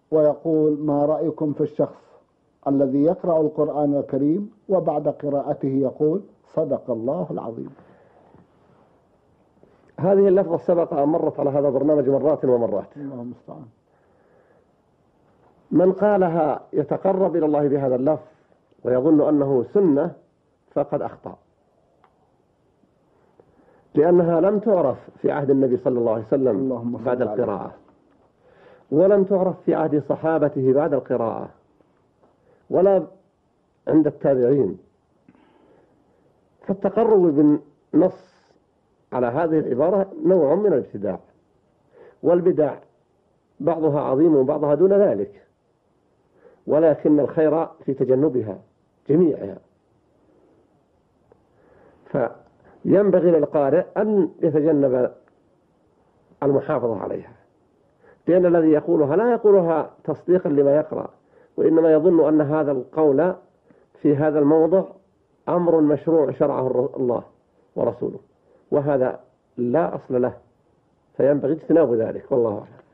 ويقول: ما رأيكم في الشخص الذي يقرأ القرآن الكريم وبعد قراءته يقول: صدق الله العظيم؟ هذه اللفظة سبق أن مرت على هذا البرنامج مرات ومرات. الله المستعان. من قالها يتقرب إلى الله بهذا اللفظ ويظن أنه سنة فقد أخطأ، لأنها لم تعرف في عهد النبي صلى الله عليه وسلم بعد القراءة، ولم تعرف في عهد صحابته بعد القراءة، ولا عند التابعين. فالتقرب بالنص على هذه العبارة نوع من الابتداع، والبدع بعضها عظيم وبعضها دون ذلك، ولكن الخير في تجنبها جميعها. فينبغي للقارئ أن يتجنب المحافظة عليها، لأن الذي يقولها لا يقولها تصديقا لما يقرأ، وإنما يظن أن هذا القول في هذا الموضع أمر مشروع شرعه الله ورسوله، وهذا لا أصل له، فينبغي اجتناب ذلك، والله أعلم.